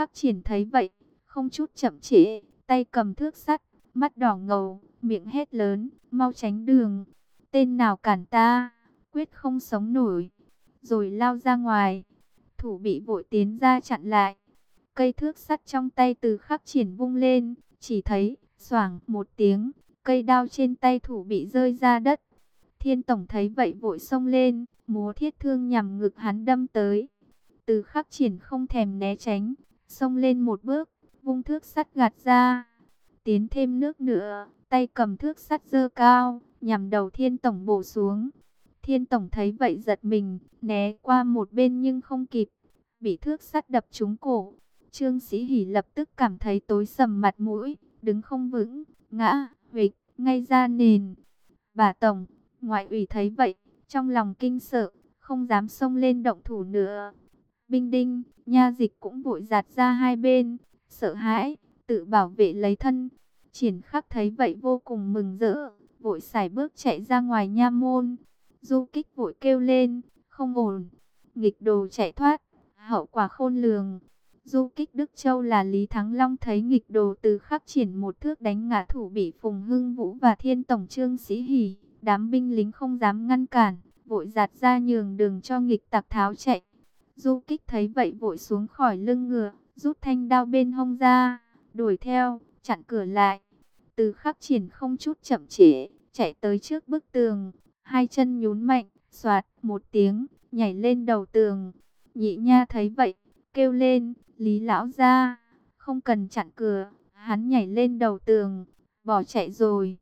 Khắc Triển thấy vậy, không chút chậm trễ, tay cầm thước sắt, mắt đỏ ngầu, miệng hét lớn, mau tránh đường. Tên nào cản ta, quyết không sống nổi. Rồi lao ra ngoài. Thủ bị vội tiến ra chặn lại. Cây thước sắt trong tay Từ Khắc Triển vung lên, chỉ thấy xoảng một tiếng, cây đao trên tay thủ bị rơi ra đất. Thiên Tổng thấy vậy vội xông lên, múa thiết thương nhằm ngực hắn đâm tới. Từ Khắc Triển không thèm né tránh, xông lên một bước, vung thước sắt gạt ra. Tiến thêm nước nữa, tay cầm thước sắt giơ cao, nhằm đầu Thiên Tổng bổ xuống. Thiên Tổng thấy vậy giật mình, né qua một bên nhưng không kịp, bị thước sắt đập trúng cổ. Trương Sĩ Hỉ lập tức cảm thấy tối sầm mặt mũi, đứng không vững, ngã huỵch ngay ra nền. Bà Tổng, Ngoại ủy thấy vậy, trong lòng kinh sợ, không dám xông lên động thủ nữa. Binh Đinh, Nha Dịch cũng vội giạt ra hai bên, sợ hãi, tự bảo vệ lấy thân. Triển Khắc thấy vậy vô cùng mừng rỡ, vội sải bước chạy ra ngoài nha môn. Du Kích vội kêu lên, không ổn, nghịch đồ chạy thoát, hậu quả khôn lường. Du Kích Đức Châu là Lý Thắng Long thấy nghịch đồ Từ Khắc Triển một thước đánh ngã thủ bị Phùng Hưng Vũ và Thiên Tổng Trương Sĩ Hỉ. Đám binh lính không dám ngăn cản, vội giạt ra nhường đường cho nghịch tặc tháo chạy. Du Kích thấy vậy vội xuống khỏi lưng ngựa, rút thanh đao bên hông ra, đuổi theo, chặn cửa lại. Từ Khắc Triển không chút chậm trễ, chạy tới trước bức tường, hai chân nhún mạnh, xoạt một tiếng, nhảy lên đầu tường. Nhị Nha thấy vậy, kêu lên, Lý lão gia, không cần chặn cửa, hắn nhảy lên đầu tường, bỏ chạy rồi.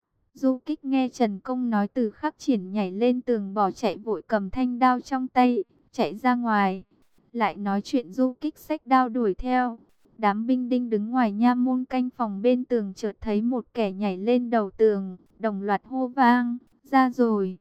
Du Kích nghe Trần Công nói Từ Khắc Triển nhảy lên tường bỏ chạy vội cầm thanh đao trong tay, chạy ra ngoài. Lại nói chuyện Du Kích xách đao đuổi theo. Đám binh đinh đứng ngoài nha môn canh phòng bên tường chợt thấy một kẻ nhảy lên đầu tường, đồng loạt hô vang, ra rồi,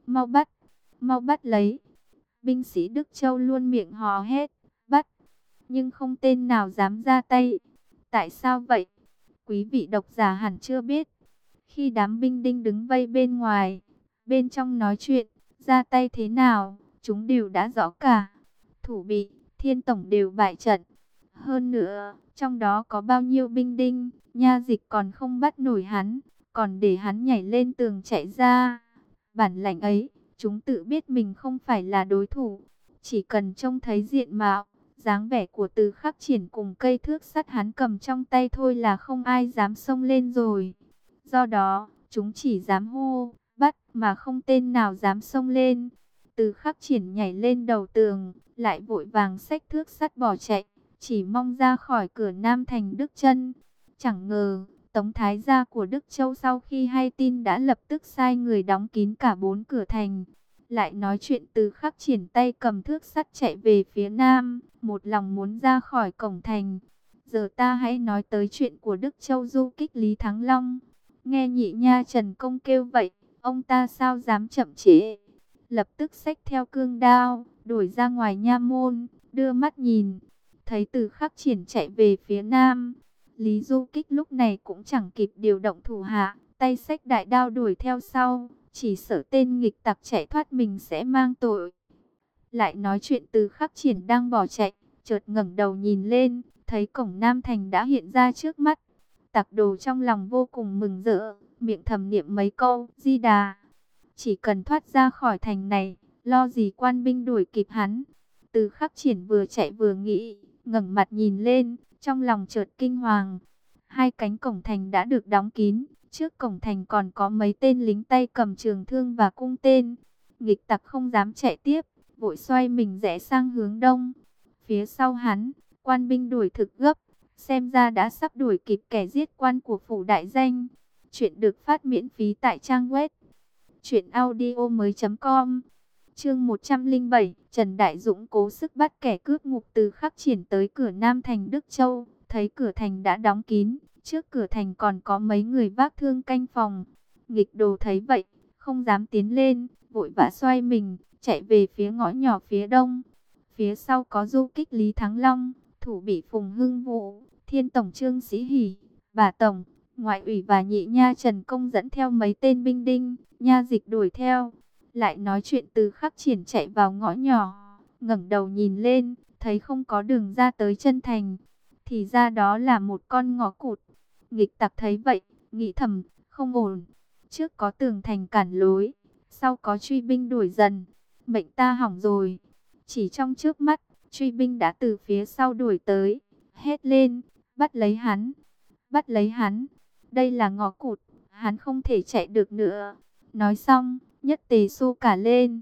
mau bắt lấy. Binh sĩ Đức Châu luôn miệng hò hét, bắt, nhưng không tên nào dám ra tay. Tại sao vậy? Quý vị độc giả hẳn chưa biết. Khi đám binh đinh đứng vây bên ngoài, bên trong nói chuyện, ra tay thế nào, chúng đều đã rõ cả. Thủ bị, Thiên Tổng đều bại trận. Hơn nữa, trong đó có bao nhiêu binh đinh, Nha Dịch còn không bắt nổi hắn, còn để hắn nhảy lên tường chạy ra. Bản lãnh ấy, chúng tự biết mình không phải là đối thủ. Chỉ cần trông thấy diện mạo, dáng vẻ của Từ Khắc Triển cùng cây thước sắt hắn cầm trong tay thôi là không ai dám xông lên rồi. Do đó, chúng chỉ dám hô, bắt mà không tên nào dám xông lên. Từ Khắc Triển nhảy lên đầu tường, lại vội vàng xách thước sắt bỏ chạy, chỉ mong ra khỏi cửa Nam thành Đức Chân. Chẳng ngờ, Tống Thái gia của Đức Châu sau khi hay tin đã lập tức sai người đóng kín cả 4 cửa thành. Lại nói chuyện Từ Khắc Triển tay cầm thước sắt chạy về phía Nam, một lòng muốn ra khỏi cổng thành. Giờ ta hãy nói tới chuyện của Đức Châu Du Kích Lý Thắng Long. Nghe Nhị Nha Trần Công kêu vậy, ông ta sao dám chậm trễ. Lập tức xách theo cương đao, đuổi ra ngoài nha môn, đưa mắt nhìn. Thấy Từ Khắc Triển chạy về phía Nam. Lý Du Kích lúc này cũng chẳng kịp điều động thủ hạ, tay xách đại đao đuổi theo sau. Chỉ sợ tên nghịch tặc chạy thoát mình sẽ mang tội. Lại nói chuyện Từ Khắc Triển đang bỏ chạy, chợt ngẩng đầu nhìn lên, thấy cổng Nam thành đã hiện ra trước mắt. Tặc đồ trong lòng vô cùng mừng rỡ, miệng thầm niệm mấy câu Di Đà. Chỉ cần thoát ra khỏi thành này, lo gì quan binh đuổi kịp hắn. Từ Khắc Triển vừa chạy vừa nghĩ, ngẩng mặt nhìn lên, trong lòng chợt kinh hoàng. Hai cánh cổng thành đã được đóng kín, trước cổng thành còn có mấy tên lính tay cầm trường thương và cung tên. Nghịch tặc không dám chạy tiếp, vội xoay mình rẽ sang hướng đông. Phía sau hắn, quan binh đuổi thực gấp, xem ra đã sắp đuổi kịp kẻ giết quan của phủ đại danh. Chuyện được phát miễn phí tại trang web truyệnaudiomoi.com. Chương 107, Trần Đại Dũng cố sức bắt kẻ cướp ngục. Từ Khắc Triển tới cửa Nam thành Đức Châu, thấy cửa thành đã đóng kín, trước cửa thành còn có mấy người vác thương canh phòng. Nghịch đồ thấy vậy, không dám tiến lên, vội vã xoay mình, chạy về phía ngõ nhỏ phía đông. Phía sau có Du Kích Lý Thắng Long, thủ bị Phùng Hưng Vũ, Thiên Tổng Trương Sĩ Hỉ, bà Tổng, Ngoại ủy và Nhị Nha Trần Công dẫn theo mấy tên binh đinh, Nha Dịch đuổi theo. Lại nói chuyện Từ Khắc Triển chạy vào ngõ nhỏ, ngẩng đầu nhìn lên, thấy không có đường ra tới chân thành. Thì ra đó là một con ngõ cụt. Nghịch tặc thấy vậy, nghĩ thầm, không ổn. Trước có tường thành cản lối, sau có truy binh đuổi dần. Mệnh ta hỏng rồi. Chỉ trong chớp mắt, truy binh đã từ phía sau đuổi tới. Hét lên, bắt lấy hắn, bắt lấy hắn. Đây là ngõ cụt, hắn không thể chạy được nữa. Nói xong, nhất tề xô cả lên.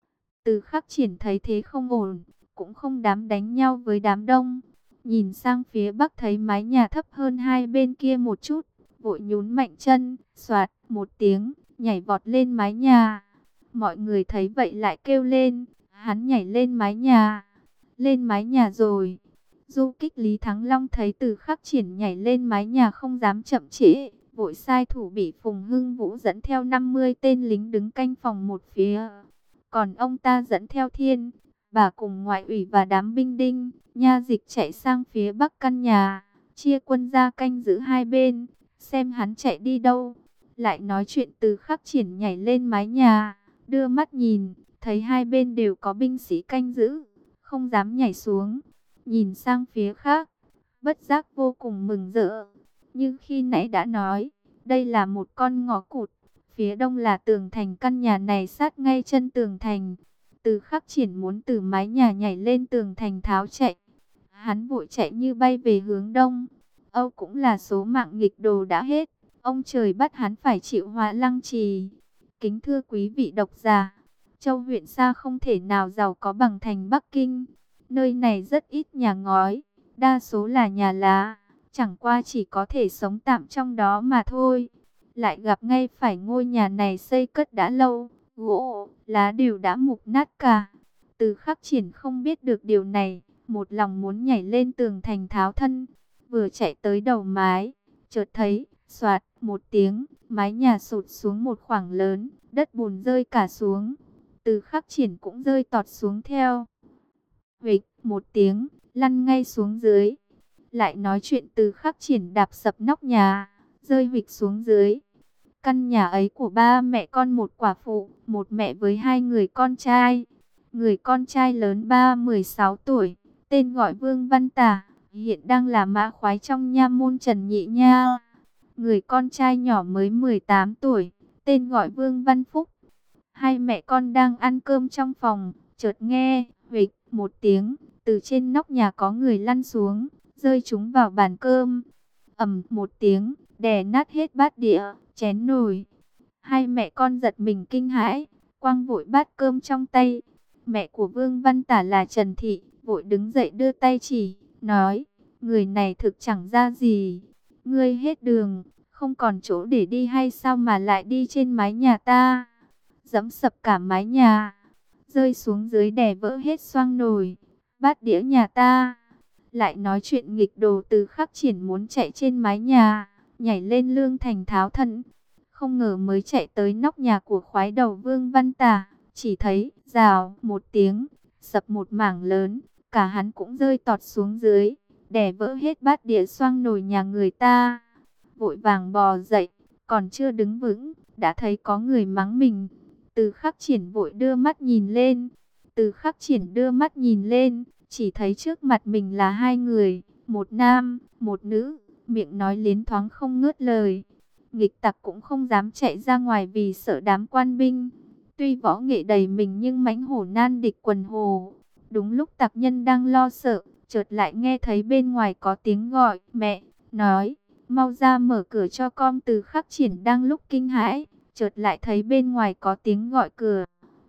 Từ Khắc Triển thấy thế không ổn, cũng không dám đánh nhau với đám đông. Nhìn sang phía bắc thấy mái nhà thấp hơn hai bên kia một chút, vội nhún mạnh chân, xoạt một tiếng, nhảy vọt lên mái nhà. Mọi người thấy vậy lại kêu lên, hắn nhảy lên mái nhà. Lên mái nhà rồi. Du kích Lý Thắng Long thấy Từ Khắc Triển nhảy lên mái nhà không dám chậm trễ, vội sai thủ bị Phùng Hưng Vũ dẫn theo 50 tên lính đứng canh phòng một phía. Còn ông ta dẫn theo Thiên, bà cùng ngoại ủy và đám binh đinh, nha dịch chạy sang phía bắc căn nhà, chia quân ra canh giữ hai bên, xem hắn chạy đi đâu. Lại nói chuyện Từ Khắc Triển nhảy lên mái nhà, đưa mắt nhìn, thấy hai bên đều có binh sĩ canh giữ, không dám nhảy xuống. Nhìn sang phía khác, bất giác vô cùng mừng rỡ. Nhưng khi nãy đã nói, đây là một con ngõ cụt. Phía đông là tường thành, căn nhà này sát ngay chân tường thành. Từ Khắc Triển muốn từ mái nhà nhảy lên tường thành tháo chạy. Hắn vội chạy như bay về hướng đông. Âu cũng là số mạng nghịch đồ đã hết. Ông trời bắt hắn phải chịu họa lăng trì. Kính thưa quý vị độc giả, Châu huyện xa không thể nào giàu có bằng thành Bắc Kinh. Nơi này rất ít nhà ngói, đa số là nhà lá. Chẳng qua chỉ có thể sống tạm trong đó mà thôi. Lại gặp ngay phải ngôi nhà này xây cất đã lâu, gỗ, lá đều đã mục nát cả. Từ Khắc Triển không biết được điều này, một lòng muốn nhảy lên tường thành tháo thân. Vừa chạy tới đầu mái, chợt thấy, xoạt một tiếng, mái nhà sụt xuống một khoảng lớn, đất bùn rơi cả xuống. Từ Khắc Triển cũng rơi tọt xuống theo. Huỵch một tiếng, lăn ngay xuống dưới. Lại nói chuyện Từ Khắc Triển đạp sập nóc nhà, rơi huỵch xuống dưới. Căn nhà ấy của ba mẹ con một quả phụ, một mẹ với hai người con trai. Người con trai lớn 16 tuổi, tên gọi Vương Văn Tả, hiện đang là mã khoái trong nha môn Trần Nhị Nha. Người con trai nhỏ mới 18 tuổi, tên gọi Vương Văn Phúc. Hai mẹ con đang ăn cơm trong phòng, chợt nghe huỵch một tiếng, từ trên nóc nhà có người lăn xuống, rơi trúng vào bàn cơm. Ầm một tiếng, đè nát hết bát đĩa, chén nồi. Hai mẹ con giật mình kinh hãi, quăng vội bát cơm trong tay. Mẹ của Vương Văn Tả là Trần Thị, vội đứng dậy đưa tay chỉ, nói, người này thực chẳng ra gì. Ngươi hết đường, không còn chỗ để đi hay sao mà lại đi trên mái nhà ta? Giẫm sập cả mái nhà, rơi xuống dưới đè vỡ hết xoang nồi, bát đĩa nhà ta. Lại nói chuyện nghịch đồ Từ Khắc Triển muốn chạy trên mái nhà, nhảy lên lương thành tháo thân. Không ngờ mới chạy tới nóc nhà của khoái đầu Vương Văn Tả, chỉ thấy rào một tiếng, sập một mảng lớn, cả hắn cũng rơi tọt xuống dưới, đè vỡ hết bát đĩa xoang nồi nhà người ta. Vội vàng bò dậy, còn chưa đứng vững, đã thấy có người mắng mình. Từ Khắc Triển vội đưa mắt nhìn lên. Từ Khắc Triển đưa mắt nhìn lên, chỉ thấy trước mặt mình là hai người, một nam, một nữ, miệng nói liến thoáng không ngớt lời. Nghịch tặc cũng không dám chạy ra ngoài vì sợ đám quan binh. Tuy võ nghệ đầy mình nhưng mãnh hổ nan địch quần hồ. Đúng lúc tặc nhân đang lo sợ, chợt lại nghe thấy bên ngoài có tiếng gọi, mẹ, nói, mau ra mở cửa cho con. Từ Khắc Triển đang lúc kinh hãi, chợt lại thấy bên ngoài có tiếng gọi cửa.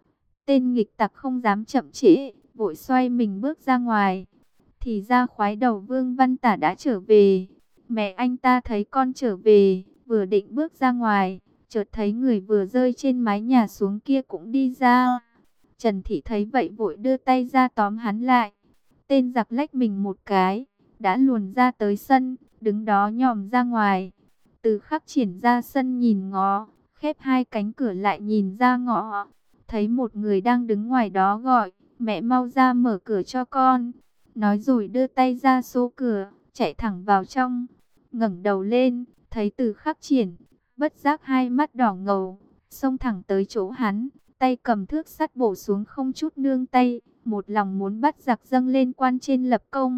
Tên nghịch tặc không dám chậm trễ, vội xoay mình bước ra ngoài. Thì ra khoái đầu Vương Văn Tả đã trở về. Mẹ anh ta thấy con trở về, vừa định bước ra ngoài, chợt thấy người vừa rơi trên mái nhà xuống kia cũng đi ra. Trần Thị thấy vậy vội đưa tay ra tóm hắn lại. Tên giặc lách mình một cái, đã luồn ra tới sân, đứng đó nhòm ra ngoài. Từ Khắc Triển ra sân nhìn ngó, khép hai cánh cửa lại nhìn ra ngõ. Thấy một người đang đứng ngoài đó gọi, mẹ mau ra mở cửa cho con. Nói rồi đưa tay ra số cửa, chạy thẳng vào trong. Ngẩng đầu lên, thấy Từ Khắc Triển, bất giác hai mắt đỏ ngầu, xông thẳng tới chỗ hắn, tay cầm thước sắt bổ xuống không chút nương tay, một lòng muốn bắt giặc dâng lên quan trên lập công.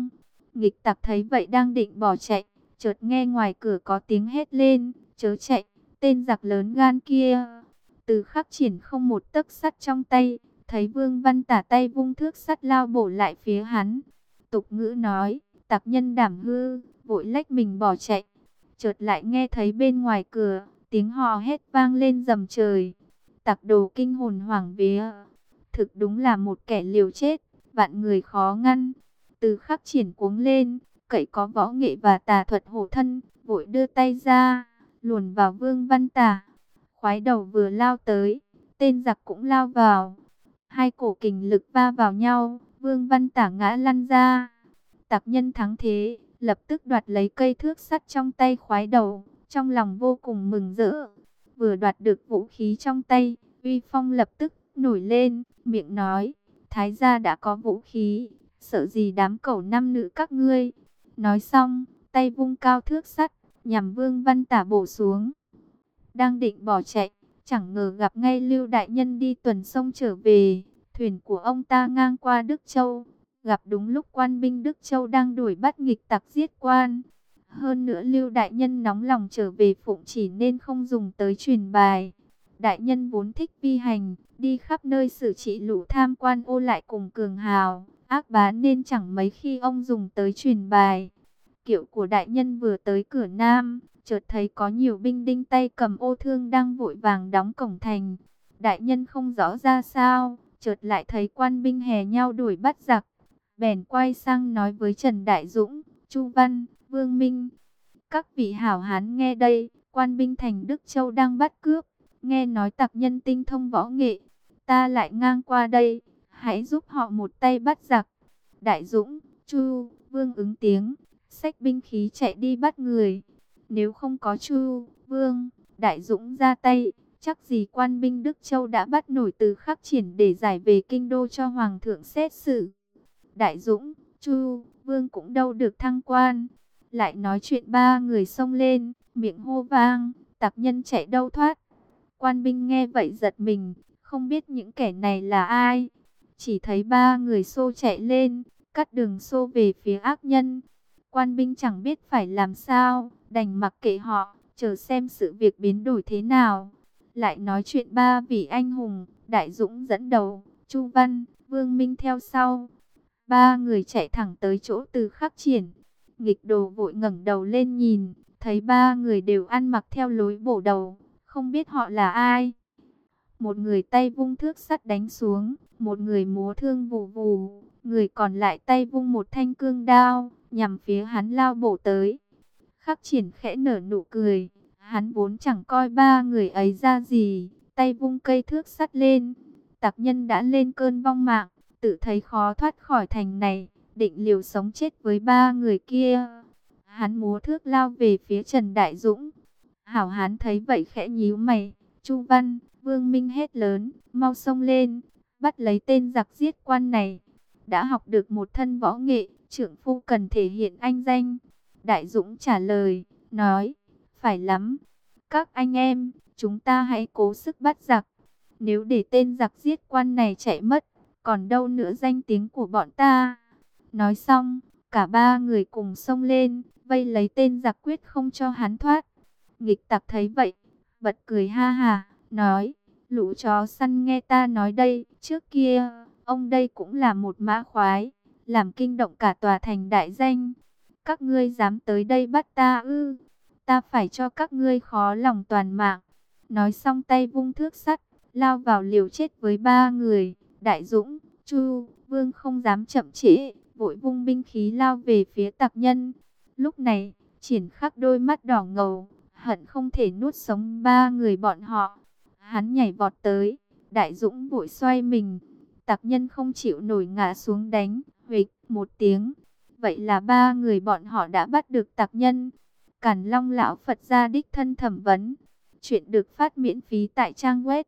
Nghịch tặc thấy vậy đang định bỏ chạy, chợt nghe ngoài cửa có tiếng hét lên, chớ chạy, tên giặc lớn gan kia. Từ Khắc Triển không một tấc sắt trong tay, thấy Vương Văn Tả tay vung thước sắt lao bổ lại phía hắn. Tục ngữ nói, tặc nhân đảm hư, vội lách mình bỏ chạy. Chợt lại nghe thấy bên ngoài cửa, tiếng hò hét vang lên rầm trời. Tặc đồ kinh hồn hoảng vía. Thực đúng là một kẻ liều chết, vạn người khó ngăn. Từ Khắc Triển cuống lên, cậy có võ nghệ và tà thuật hộ thân, vội đưa tay ra, luồn vào Vương Văn Tả. Khoái đầu vừa lao tới, tên giặc cũng lao vào. Hai cổ kình lực va vào nhau, Vương Văn Tả ngã lăn ra. Tặc nhân thắng thế, lập tức đoạt lấy cây thước sắt trong tay khoái đầu, trong lòng vô cùng mừng rỡ. Vừa đoạt được vũ khí trong tay, uy phong lập tức nổi lên, miệng nói, Thái gia đã có vũ khí, sợ gì đám cẩu nam nữ các ngươi. Nói xong, tay vung cao thước sắt, nhằm Vương Văn Tả bổ xuống. Đang định bỏ chạy, chẳng ngờ gặp ngay Lưu đại nhân đi tuần sông trở về. Thuyền của ông ta ngang qua Đức Châu, gặp đúng lúc quan binh Đức Châu đang đuổi bắt nghịch tặc giết quan. Hơn nữa Lưu đại nhân nóng lòng trở về Phụng Chỉ nên không dùng tới truyền bài. Đại nhân vốn thích vi hành, đi khắp nơi xử trị lũ tham quan ô lại cùng cường hào, ác bá nên chẳng mấy khi ông dùng tới truyền bài. Kiệu của đại nhân vừa tới cửa Nam, chợt thấy có nhiều binh đinh tay cầm ô thương đang vội vàng đóng cổng thành. Đại nhân không rõ ra sao, chợt lại thấy quan binh hè nhau đuổi bắt giặc. Bèn quay sang nói với Trần Đại Dũng, Chu Văn, Vương Minh. Các vị hảo hán nghe đây, quan binh thành Đức Châu đang bắt cướp. Nghe nói tặc nhân tinh thông võ nghệ, ta lại ngang qua đây, hãy giúp họ một tay bắt giặc. Đại Dũng, Chu, Vương ứng tiếng, xách binh khí chạy đi bắt người. Nếu không có Chu, Vương, Đại Dũng ra tay, chắc gì quan binh Đức Châu đã bắt nổi Từ Khắc Triển để giải về kinh đô cho Hoàng thượng xét xử. Đại Dũng, Chu, Vương cũng đâu được thăng quan. Lại nói chuyện ba người xông lên, miệng hô vang, tặc nhân chạy đâu thoát. Quan binh nghe vậy giật mình, không biết những kẻ này là ai. Chỉ thấy ba người xô chạy lên, cắt đường xô về phía ác nhân. Quan binh chẳng biết phải làm sao, đành mặc kệ họ, chờ xem sự việc biến đổi thế nào. Lại nói chuyện ba vị anh hùng, Đại Dũng dẫn đầu, Chu Văn, Vương Minh theo sau. Ba người chạy thẳng tới chỗ Từ Khắc Triển. Nghịch đồ vội ngẩng đầu lên nhìn, thấy ba người đều ăn mặc theo lối bổ đầu, không biết họ là ai. Một người tay vung thước sắt đánh xuống, một người múa thương vù vù, người còn lại tay vung một thanh cương đao, nhằm phía hắn lao bổ tới. Khắc Triển khẽ nở nụ cười, hắn vốn chẳng coi ba người ấy ra gì, tay vung cây thước sắt lên. Tặc nhân đã lên cơn vong mạng, tự thấy khó thoát khỏi thành này, định liều sống chết với ba người kia. Hắn múa thước lao về phía Trần Đại Dũng. Hảo hán thấy vậy khẽ nhíu mày, Chu Văn, Vương Minh hét lớn, mau xông lên, bắt lấy tên giặc giết quan này. Đã học được một thân võ nghệ, trưởng phu cần thể hiện anh danh. Đại Dũng trả lời, nói, phải lắm. Các anh em, chúng ta hãy cố sức bắt giặc. Nếu để tên giặc giết quan này chạy mất, còn đâu nữa danh tiếng của bọn ta. Nói xong, cả ba người cùng xông lên, vây lấy tên giặc quyết không cho hắn thoát. Nghịch tặc thấy vậy, bật cười ha hà, nói, lũ chó săn nghe ta nói đây, trước kia, ông đây cũng là một mã khoái, làm kinh động cả tòa thành đại danh. Các ngươi dám tới đây bắt ta ư, ta phải cho các ngươi khó lòng toàn mạng. Nói xong tay vung thước sắt, lao vào liều chết với ba người. Đại Dũng, Chu, Vương không dám chậm trễ, vội vung binh khí lao về phía tặc nhân. Lúc này, Triển Khắc đôi mắt đỏ ngầu, hận không thể nuốt sống ba người bọn họ. Hắn nhảy vọt tới, Đại Dũng vội xoay mình. Tặc nhân không chịu nổi ngã xuống đánh, huỵch một tiếng. Vậy là ba người bọn họ đã bắt được tặc nhân. Càn Long lão Phật gia đích thân thẩm vấn. Chuyện được phát miễn phí tại trang web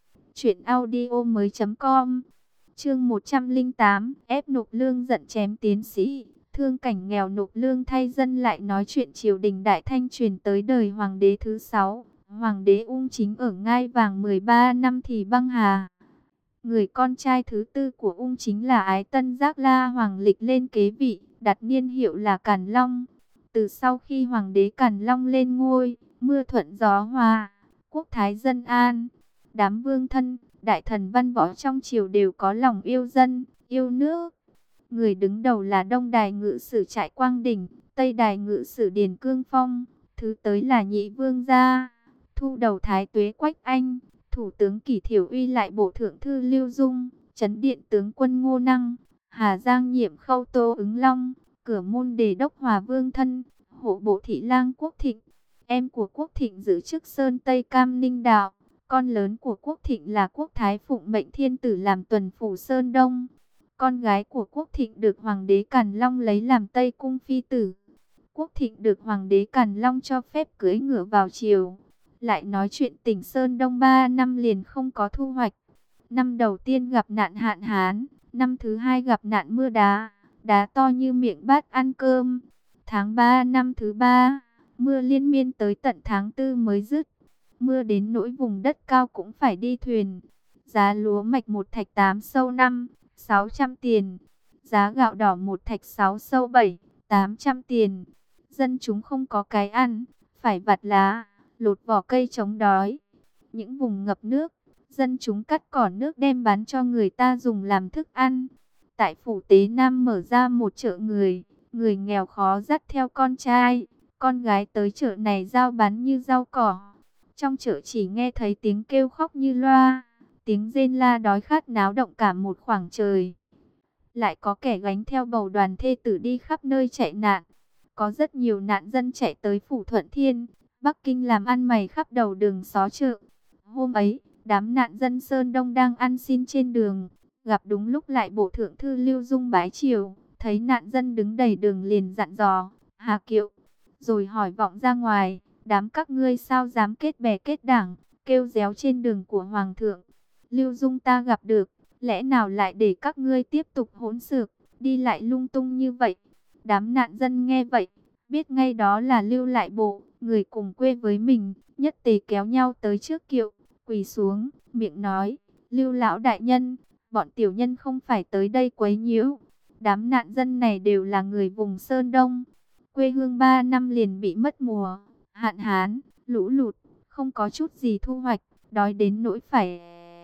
truyệnaudiomoi.com. Chương 108, ép nộp lương giận chém tiến sĩ. Thương cảnh nghèo nộp lương thay dân. Lại nói chuyện triều đình Đại Thanh truyền tới đời hoàng đế thứ 6. Hoàng đế Ung Chính ở ngai vàng 13 năm thì băng hà. Người con trai thứ tư của Ung Chính là Ái Tân Giác La Hoàng Lịch lên kế vị, đặt niên hiệu là Càn Long. Từ sau khi hoàng đế Càn Long lên ngôi, mưa thuận gió hòa, quốc thái dân an, đám vương thân, đại thần văn võ trong triều đều có lòng yêu dân, yêu nước. Người đứng đầu là Đông Đài ngự sử Trại Quang Đỉnh, Tây Đài ngự sử Điền Cương Phong, thứ tới là Nhị Vương gia, thu đầu Thái Tuế Quách Anh, thủ tướng Kỷ Thiểu Uy lại bộ thượng thư Lưu Dung, trấn điện tướng quân Ngô Năng, Hà Giang nhiệm khâu Tô Ứng Long, cửa môn đề đốc Hòa Vương Thân, hộ bộ thị lang Quốc Thịnh. Em của Quốc Thịnh giữ chức Sơn Tây Cam Ninh Đạo, con lớn của Quốc Thịnh là Quốc Thái phụng mệnh thiên tử làm tuần phủ Sơn Đông. Con gái của Quốc Thịnh được Hoàng đế Càn Long lấy làm Tây Cung phi tử. Quốc Thịnh được Hoàng đế Càn Long cho phép cưỡi ngựa vào triều. Lại nói chuyện tỉnh Sơn Đông 3 năm liền không có thu hoạch. Năm đầu tiên gặp nạn hạn hán, năm thứ hai gặp nạn mưa đá, đá to như miệng bát ăn cơm. Tháng 3 năm thứ ba, mưa liên miên tới tận tháng 4 mới dứt. Mưa đến nỗi vùng đất cao cũng phải đi thuyền. Giá lúa mạch một thạch 8 sâu 600 tiền. Giá gạo đỏ một thạch 6 sâu 800 tiền. Dân chúng không có cái ăn, phải vặt lá, lột vỏ cây chống đói. Những vùng ngập nước, dân chúng cắt cỏ nước đem bán cho người ta dùng làm thức ăn. Tại phủ Tế Nam mở ra một chợ người nghèo khó dắt theo con trai, con gái tới chợ này giao bán như rau cỏ. Trong chợ chỉ nghe thấy tiếng kêu khóc như loa, tiếng rên la đói khát náo động cả một khoảng trời. Lại có kẻ gánh theo bầu đoàn thê tử đi khắp nơi chạy nạn. Có rất nhiều nạn dân chạy tới phủ Thuận Thiên, Bắc Kinh làm ăn mày khắp đầu đường xó chợ. Hôm ấy, đám nạn dân Sơn Đông đang ăn xin trên đường, gặp đúng lúc lại bộ thượng thư Lưu Dung bái triều, thấy nạn dân đứng đầy đường liền dặn dò, Hà Kiệu, rồi hỏi vọng ra ngoài, đám các ngươi sao dám kết bè kết đảng, kêu réo trên đường của Hoàng thượng. Lưu Dung ta gặp được, lẽ nào lại để các ngươi tiếp tục hỗn xược, đi lại lung tung như vậy. Đám nạn dân nghe vậy, biết ngay đó là Lưu lại bộ, người cùng quê với mình, nhất tề kéo nhau tới trước Kiệu, quỳ xuống, miệng nói, Lưu lão đại nhân, bọn tiểu nhân không phải tới đây quấy nhiễu. Đám nạn dân này đều là người vùng Sơn Đông, quê hương 3 năm liền bị mất mùa, hạn hán, lũ lụt, không có chút gì thu hoạch, đói đến nỗi phải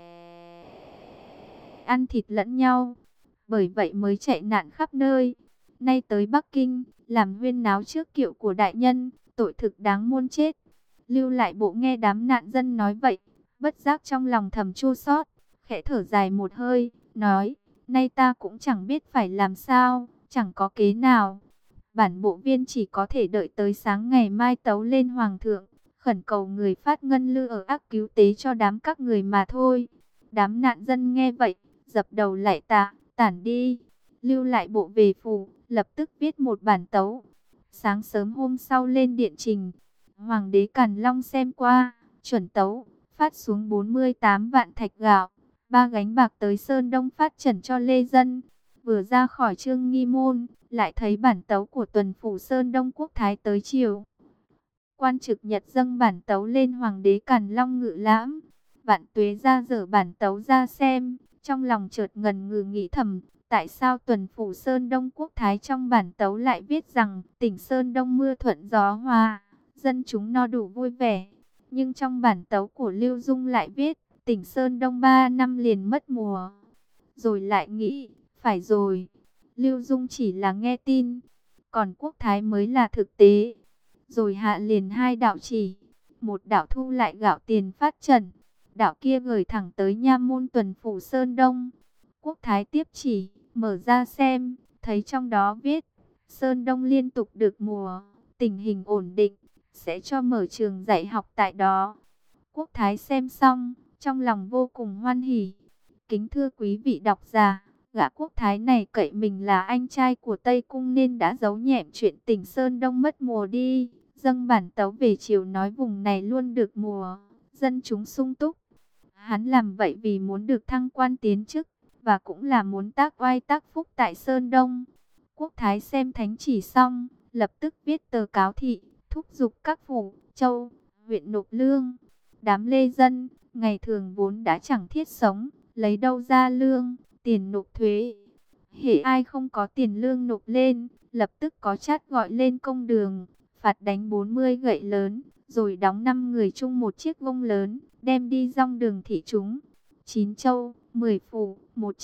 ăn thịt lẫn nhau. Bởi vậy mới chạy nạn khắp nơi. Nay tới Bắc Kinh, làm huyên náo trước Kiệu của đại nhân, tội thực đáng muôn chết. Lưu lại bộ nghe đám nạn dân nói vậy, bất giác trong lòng thầm chua xót, khẽ thở dài một hơi, nói, nay ta cũng chẳng biết phải làm sao, chẳng có kế nào. Bản bộ viên chỉ có thể đợi tới sáng ngày mai tấu lên Hoàng thượng, khẩn cầu người phát ngân lư ở ác cứu tế cho đám các người mà thôi. Đám nạn dân nghe vậy, dập đầu lạy tạ, tản đi. Lưu lại bộ về phủ, lập tức viết một bản tấu. Sáng sớm hôm sau lên điện trình, Hoàng đế Càn Long xem qua, chuẩn tấu, phát xuống 48 vạn thạch gạo, 3 gánh bạc tới Sơn Đông phát trần cho lê dân. Vừa ra khỏi Trương Nghi Môn, lại thấy bản tấu của tuần phủ Sơn Đông Quốc Thái tới chiều. Quan trực nhật dâng bản tấu lên Hoàng đế Càn Long ngự lãm. Vạn Tuế ra dở bản tấu ra xem, trong lòng chợt ngần ngừ nghĩ thầm, tại sao tuần phủ Sơn Đông Quốc Thái trong bản tấu lại viết rằng tỉnh Sơn Đông mưa thuận gió hòa, dân chúng no đủ vui vẻ. Nhưng trong bản tấu của Lưu Dung lại viết tỉnh Sơn Đông 3 năm liền mất mùa. Rồi lại nghĩ, phải rồi, Lưu Dung chỉ là nghe tin, còn Quốc Thái mới là thực tế. Rồi hạ liền 2 đạo chỉ, một đạo thu lại gạo tiền phát trần, đạo kia gửi thẳng tới nha môn tuần phủ Sơn Đông. Quốc Thái tiếp chỉ, mở ra xem, thấy trong đó viết, Sơn Đông liên tục được mùa, tình hình ổn định, sẽ cho mở trường dạy học tại đó. Quốc Thái xem xong, trong lòng vô cùng hoan hỉ. Kính thưa quý vị độc giả, gã Quốc Thái này cậy mình là anh trai của Tây Cung nên đã giấu nhẹm chuyện tỉnh Sơn Đông mất mùa đi. Dâng bản tấu về chiều nói vùng này luôn được mùa, dân chúng sung túc. Hắn làm vậy vì muốn được thăng quan tiến chức, và cũng là muốn tác oai tác phúc tại Sơn Đông. Quốc Thái xem thánh chỉ xong, lập tức viết tờ cáo thị, thúc giục các phủ, châu, huyện nộp lương. Đám lê dân, ngày thường vốn đã chẳng thiết sống, lấy đâu ra lương, tiền nộp thuế. Hễ ai không có tiền lương nộp lên, lập tức có chát gọi lên công đường, phạt đánh 40 gậy lớn, rồi đóng 5 người chung một chiếc vông lớn, đem đi dong đường thị chúng. 9 châu, 10 phủ,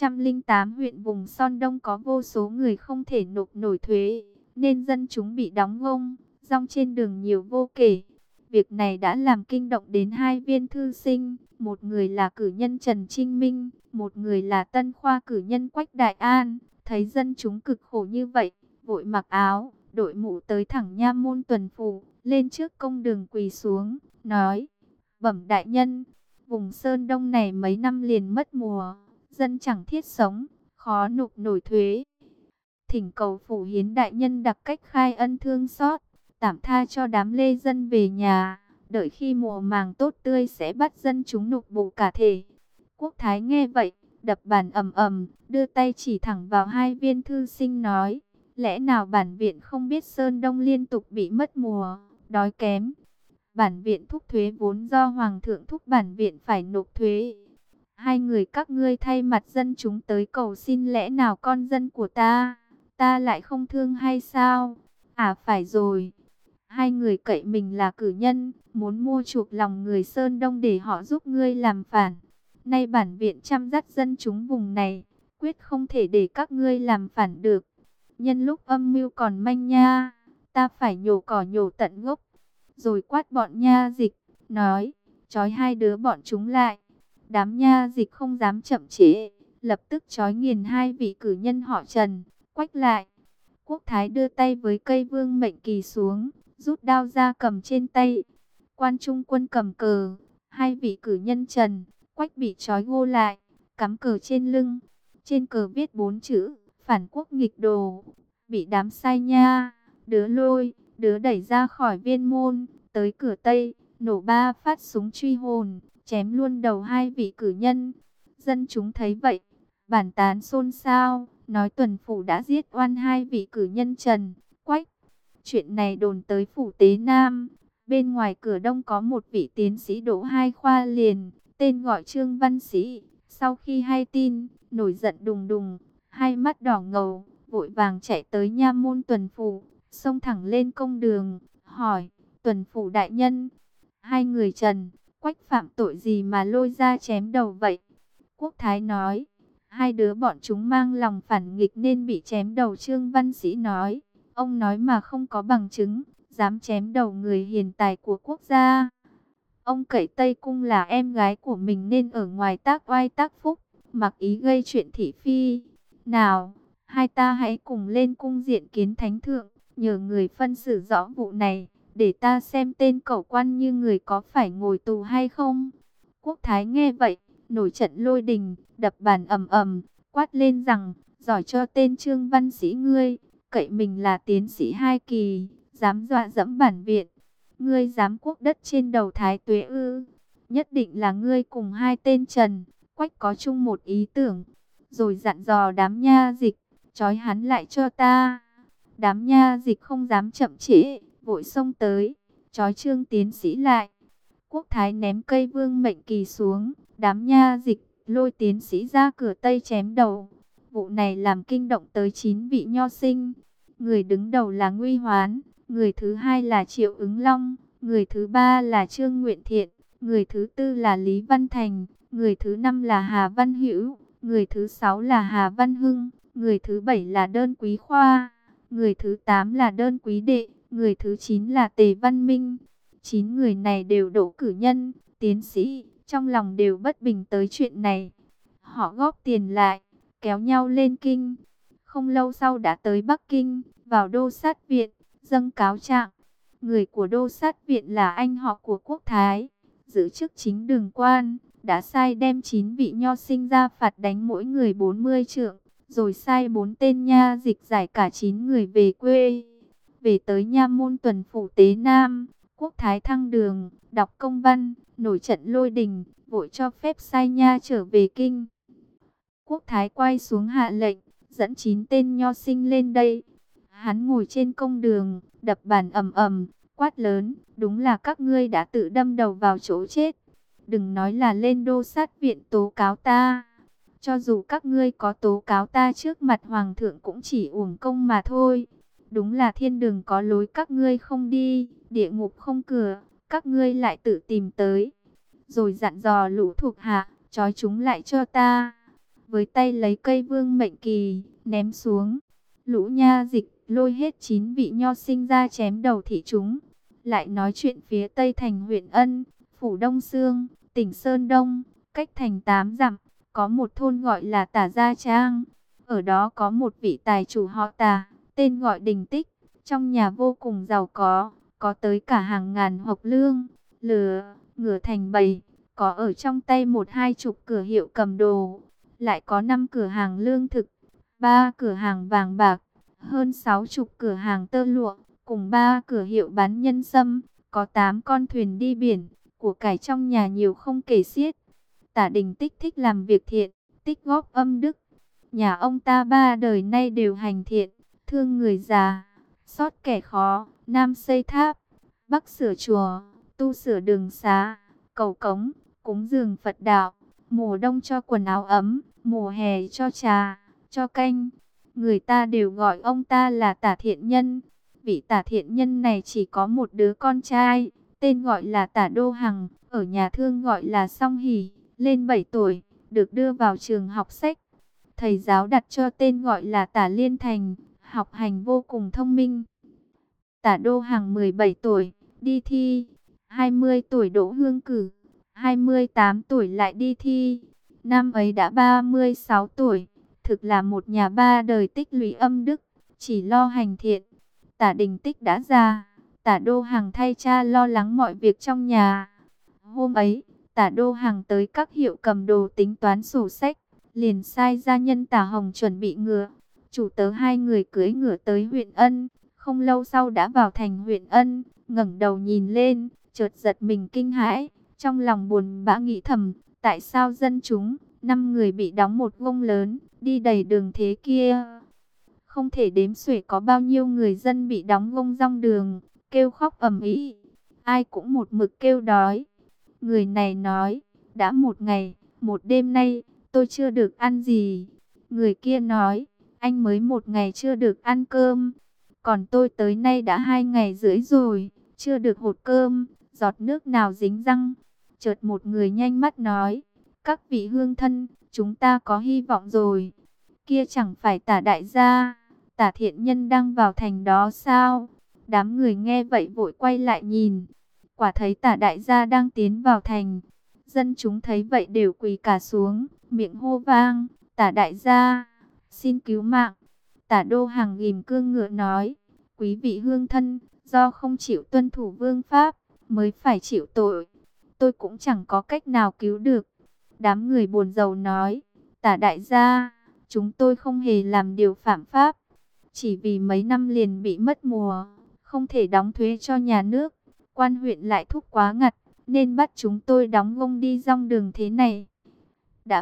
108 huyện vùng son đông có vô số người không thể nộp nổi thuế, nên dân chúng bị đóng gông, dong trên đường nhiều vô kể. Việc này đã làm kinh động đến hai viên thư sinh, một người là cử nhân Trần Trinh Minh, một người là tân khoa cử nhân Quách Đại An. Thấy dân chúng cực khổ như vậy, vội mặc áo, đội mũ tới thẳng nha môn tuần phủ, lên trước công đường quỳ xuống, nói: Bẩm đại nhân, vùng Sơn Đông này mấy năm liền mất mùa, dân chẳng thiết sống, khó nộp nổi thuế. Thỉnh cầu phủ hiến đại nhân đặc cách khai ân thương xót, tạm tha cho đám lê dân về nhà, đợi khi mùa màng tốt tươi sẽ bắt dân chúng nộp bù cả thể. Quốc Thái nghe vậy, đập bàn ầm ầm, đưa tay chỉ thẳng vào hai viên thư sinh nói: lẽ nào bản viện không biết Sơn Đông liên tục bị mất mùa, đói kém? Bản viện thúc thuế vốn do Hoàng thượng thúc bản viện phải nộp thuế. Hai người các ngươi thay mặt dân chúng tới cầu xin, lẽ nào con dân của ta lại không thương hay sao? À phải rồi, hai người cậy mình là cử nhân, muốn mua chuộc lòng người Sơn Đông để họ giúp ngươi làm phản. Nay bản viện chăm dắt dân chúng vùng này, quyết không thể để các ngươi làm phản được. Nhân lúc âm mưu còn manh nha, ta phải nhổ cỏ nhổ tận gốc. Rồi quát bọn nha dịch, nói: trói hai đứa bọn chúng lại. Đám nha dịch không dám chậm trễ, lập tức trói nghiền hai vị cử nhân họ Trần, Quách lại. Quốc Thái đưa tay với cây vương mệnh kỳ xuống, rút đao ra cầm trên tay. Quan trung quân cầm cờ, hai vị cử nhân Trần, Quách bị trói gô lại, cắm cờ trên lưng. Trên cờ viết 4 chữ: phản quốc nghịch đồ. Bị đám sai nha, đứa lôi, đứa đẩy ra khỏi viên môn, tới cửa Tây, nổ 3 phát súng truy hồn, chém luôn đầu hai vị cử nhân. Dân chúng thấy vậy, bàn tán xôn xao, nói tuần phủ đã giết oan hai vị cử nhân Trần, Quách. Chuyện này đồn tới phủ Tế Nam. Bên ngoài cửa Đông có một vị tiến sĩ đỗ 2 khoa liền, tên gọi Trương Văn Sĩ. Sau khi hay tin, nổi giận đùng đùng, hai mắt đỏ ngầu, vội vàng chạy tới nha môn tuần phủ, xông thẳng lên công đường, hỏi: tuần phủ đại nhân, hai người Trần, Quách phạm tội gì mà lôi ra chém đầu vậy? Quốc Thái nói: hai đứa bọn chúng mang lòng phản nghịch nên bị chém đầu. Trương Văn Sĩ nói: ông nói mà không có bằng chứng, dám chém đầu người hiền tài của quốc gia. Ông cậy Tây Cung là em gái của mình nên ở ngoài tác oai tác phúc, mặc ý gây chuyện thị phi. Nào, hai ta hãy cùng lên cung diện kiến thánh thượng, nhờ người phân xử rõ vụ này, để ta xem tên cẩu quan như người có phải ngồi tù hay không. Quốc Thái nghe vậy, nổi trận lôi đình, đập bàn ầm ầm, quát lên rằng: giỏi cho tên Trương Văn Sĩ ngươi, cậy mình là tiến sĩ 2 kỳ, dám dọa dẫm bản viện. Ngươi dám cuốc đất trên đầu Thái Tuế ư? Nhất định là ngươi cùng hai tên Trần, Quách có chung một ý tưởng. Rồi dặn dò đám nha dịch: trói hắn lại cho ta. Đám nha dịch không dám chậm trễ, vội xông tới, trói Trương tiến sĩ lại. Quốc Thái ném cây vương mệnh kỳ xuống, đám nha dịch lôi tiến sĩ ra cửa Tây chém đầu. Vụ này làm kinh động tới 9 vị nho sinh. Người đứng đầu là Nguy Hoán, người thứ hai là Triệu Ứng Long, người thứ ba là Trương Nguyện Thiện, người thứ tư là Lý Văn Thành, người thứ năm là Hà Văn Hữu, người thứ sáu là Hà Văn Hưng, người thứ bảy là Đơn Quý Khoa, người thứ 8 là Đơn Quý Đệ, người thứ 9 là Tề Văn Minh. 9 người này đều đỗ cử nhân, tiến sĩ, trong lòng đều bất bình tới chuyện này. Họ góp tiền lại, kéo nhau lên kinh. Không lâu sau đã tới Bắc Kinh, vào đô sát viện, dâng cáo trạng. Người của đô sát viện là anh họ của Quốc Thái, giữ chức chính đường quan, đã sai đem 9 vị nho sinh ra phạt đánh mỗi người 40 trượng, rồi sai 4 tên nha dịch giải cả 9 người về quê. Về tới nha môn tuần phủ Tế Nam, Quốc Thái thăng đường, đọc công văn, nổi trận lôi đình, vội cho phép sai nha trở về kinh. Quốc Thái quay xuống hạ lệnh, dẫn 9 tên nho sinh lên đây. Hắn ngồi trên công đường, đập bàn ầm ầm, quát lớn: đúng là các ngươi đã tự đâm đầu vào chỗ chết. Đừng nói là lên đô sát viện tố cáo ta. cho dù các ngươi có tố cáo ta trước mặt hoàng thượng cũng chỉ uổng công mà thôi. Đúng là thiên đường có lối các ngươi không đi, địa ngục không cửa, các ngươi lại tự tìm tới. Rồi dặn dò lũ thuộc hạ, trói chúng lại cho ta. Với tay lấy cây vương mệnh kỳ, ném xuống. Lũ nha dịch lôi hết 9 vị nho sinh ra chém đầu thị chúng. Lại nói chuyện phía tây thành huyện Ân, phủ Đông Xương, tỉnh Sơn Đông, cách thành 8 dặm, có một thôn gọi là Tả Gia Trang. Ở đó có một vị tài chủ họ Tả, tên gọi Đình Tích, trong nhà vô cùng giàu có tới cả hàng ngàn hộc lương, lừa, ngửa thành bầy, có ở trong tay 1-2 chục cửa hiệu cầm đồ, lại có 5 cửa hàng lương thực, 3 cửa hàng vàng bạc, hơn 60 cửa hàng tơ lụa, cùng 3 cửa hiệu bán nhân sâm, có 8 con thuyền đi biển, của cải trong nhà nhiều không kể xiết. Tả Đình Tích thích làm việc thiện, tích góp âm đức. Nhà ông ta 3 đời nay đều hành thiện, thương người già, xót kẻ khó, nam xây tháp, bắc sửa chùa, tu sửa đường xá, cầu cống, cúng dường Phật đạo, mùa đông cho quần áo ấm, mùa hè cho trà, cho canh. Người ta đều gọi ông ta là Tả Thiện Nhân. Vị Tả Thiện Nhân này chỉ có một đứa con trai, tên gọi là Tả Đô Hằng, ở nhà thương gọi là Song Hỷ, lên 7 tuổi, được đưa vào trường học sách. Thầy giáo đặt cho tên gọi là Tả Liên Thành, học hành vô cùng thông minh. Tả Đô Hằng 17 tuổi, đi thi, 20 tuổi đỗ hương cử, 28 tuổi lại đi thi. Năm ấy đã 36 tuổi, thực là một nhà 3 đời tích lũy âm đức, chỉ lo hành thiện. Tả Đình Tích đã già, Tả Đô Hằng thay cha lo lắng mọi việc trong nhà. Hôm ấy, Tả Đô Hằng tới các hiệu cầm đồ tính toán sổ sách, liền sai gia nhân Tả Hồng chuẩn bị ngựa. Chủ tớ 2 người cưỡi ngựa tới huyện Ân, không lâu sau đã vào thành huyện Ân, ngẩng đầu nhìn lên, chợt giật mình kinh hãi, trong lòng buồn bã nghĩ thầm, tại sao dân chúng, 5 người bị đóng một gông lớn, đi đầy đường thế kia. Không thể đếm xuể có bao nhiêu người dân bị đóng gông rong đường, kêu khóc ầm ĩ, ai cũng một mực kêu đói. Người này nói, đã 1 ngày, 1 đêm nay, tôi chưa được ăn gì. Người kia nói, anh mới 1 ngày chưa được ăn cơm, còn tôi tới nay đã 2 ngày rưỡi rồi, chưa được hột cơm, giọt nước nào dính răng. Chợt một người nhanh mắt nói, các vị hương thân, chúng ta có hy vọng rồi. Kia chẳng phải Tả đại gia, Tả Thiện Nhân đang vào thành đó sao? Đám người nghe vậy vội quay lại nhìn, quả thấy Tả đại gia đang tiến vào thành. Dân chúng thấy vậy đều quỳ cả xuống, miệng hô vang, Tả đại gia, xin cứu mạng. Tả Đô Hằng ghim cương ngựa nói, quý vị hương thân, do không chịu tuân thủ vương pháp, mới phải chịu tội. Tôi cũng chẳng có cách nào cứu được. Đám người buồn rầu nói, Tả đại gia, chúng tôi không hề làm điều phạm pháp. Chỉ vì mấy năm liền bị mất mùa, không thể đóng thuế cho nhà nước. Quan huyện lại thúc quá ngặt, nên bắt chúng tôi đóng gông đi rong đường thế này. Đã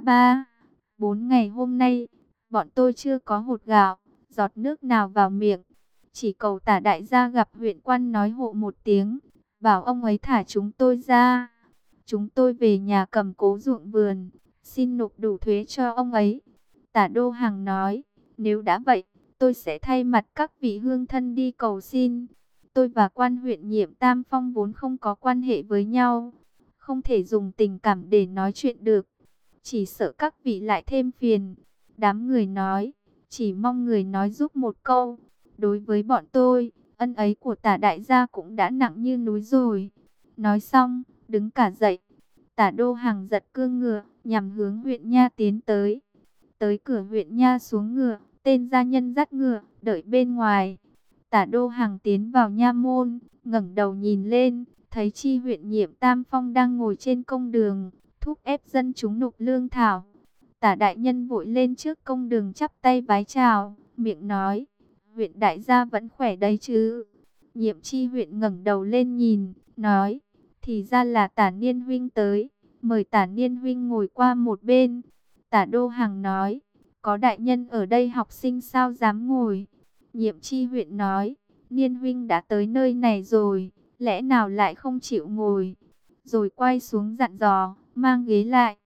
3-4 ngày hôm nay, bọn tôi chưa có hột gạo, giọt nước nào vào miệng. Chỉ cầu Tả đại gia gặp huyện quan nói hộ một tiếng, bảo ông ấy thả chúng tôi ra. Chúng tôi về nhà cầm cố ruộng vườn, xin nộp đủ thuế cho ông ấy. Tả Đô Hằng nói, nếu đã vậy, tôi sẽ thay mặt các vị hương thân đi cầu xin. Tôi và quan huyện Nhiệm Tam Phong vốn không có quan hệ với nhau, không thể dùng tình cảm để nói chuyện được. Chỉ sợ các vị lại thêm phiền. Đám người nói, chỉ mong người nói giúp một câu. Đối với bọn tôi, ân ấy của Tả đại gia cũng đã nặng như núi rồi. Nói xong, đứng cả dậy. Tả Đô Hằng giật cương ngựa, nhằm hướng huyện Nha tiến tới. Tới cửa huyện Nha xuống ngựa, tên gia nhân dắt ngựa, đợi bên ngoài. Tả Đô Hằng tiến vào nha môn, ngẩng đầu nhìn lên, thấy chi huyện Nhiệm Tam Phong đang ngồi trên công đường, thúc ép dân chúng nộp lương thảo. Tả đại nhân vội lên trước công đường chắp tay vái chào, miệng nói, huyện đại gia vẫn khỏe đấy chứ. Nhiệm chi huyện ngẩng đầu lên nhìn, nói, thì ra là Tả Niên huynh tới, mời Tả Niên huynh ngồi qua một bên. Tả Đô Hằng nói, có đại nhân ở đây học sinh sao dám ngồi. Nhiệm chi huyện nói, Niên huynh đã tới nơi này rồi, lẽ nào lại không chịu ngồi. Rồi quay xuống dặn dò, mang ghế lại.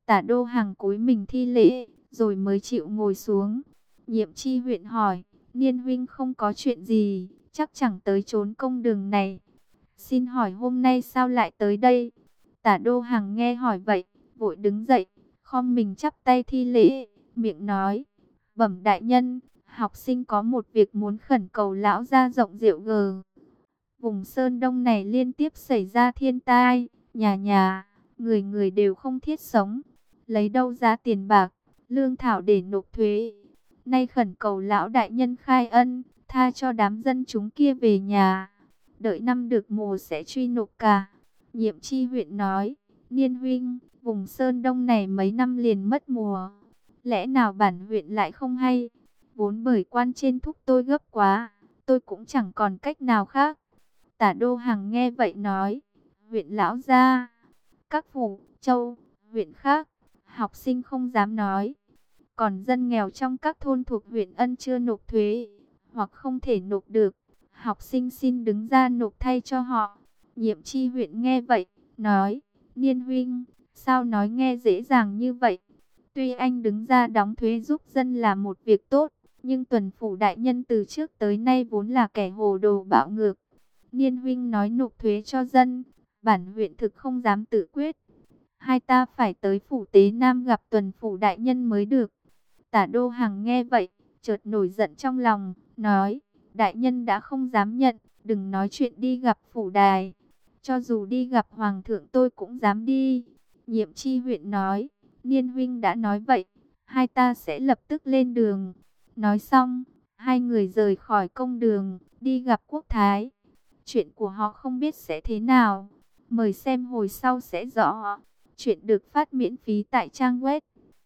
Tả Đô Hằng cúi mình thi lễ, rồi mới chịu ngồi xuống. Nhiệm Chi huyện hỏi, Niên huynh không có chuyện gì, chắc chẳng tới trốn công đường này. Xin hỏi hôm nay sao lại tới đây? Tả Đô Hằng nghe hỏi vậy, vội đứng dậy, khom mình chắp tay thi lễ, miệng nói, bẩm đại nhân, học sinh có một việc muốn khẩn cầu lão gia rộng rượu gờ. Vùng Sơn Đông này liên tiếp xảy ra thiên tai, nhà nhà, người người đều không thiết sống, lấy đâu ra tiền bạc, lương thảo để nộp thuế. Nay khẩn cầu lão đại nhân khai ân, tha cho đám dân chúng kia về nhà. Đợi năm được mùa sẽ truy nộp cả. Nhiệm Chi huyện nói, Niên huynh, vùng Sơn Đông này mấy năm liền mất mùa. Lẽ nào bản huyện lại không hay? Vốn bởi quan trên thúc tôi gấp quá, tôi cũng chẳng còn cách nào khác. Tả Đô Hằng nghe vậy nói, huyện lão gia, các phủ, châu, huyện khác, học sinh không dám nói. Còn dân nghèo trong các thôn thuộc huyện Ân chưa nộp thuế, hoặc không thể nộp được, học sinh xin đứng ra nộp thay cho họ. Nhiệm Chi huyện nghe vậy, nói, Niên huynh, sao nói nghe dễ dàng như vậy? Tuy anh đứng ra đóng thuế giúp dân là một việc tốt, nhưng tuần phủ đại nhân từ trước tới nay vốn là kẻ hồ đồ bạo ngược. Niên huynh nói nộp thuế cho dân, bản huyện thực không dám tự quyết. Hai ta phải tới phủ Tế Nam gặp tuần phủ đại nhân mới được. Tả Đô Hằng nghe vậy, chợt nổi giận trong lòng, nói, đại nhân đã không dám nhận, đừng nói chuyện đi gặp phủ đài. Cho dù đi gặp hoàng thượng tôi cũng dám đi. Nhiệm Chi huyện nói, Niên huynh đã nói vậy, hai ta sẽ lập tức lên đường. Nói xong, hai người rời khỏi công đường, đi gặp quốc thái. Chuyện của họ không biết sẽ thế nào. Mời xem hồi sau sẽ rõ. Chuyện được phát miễn phí tại trang web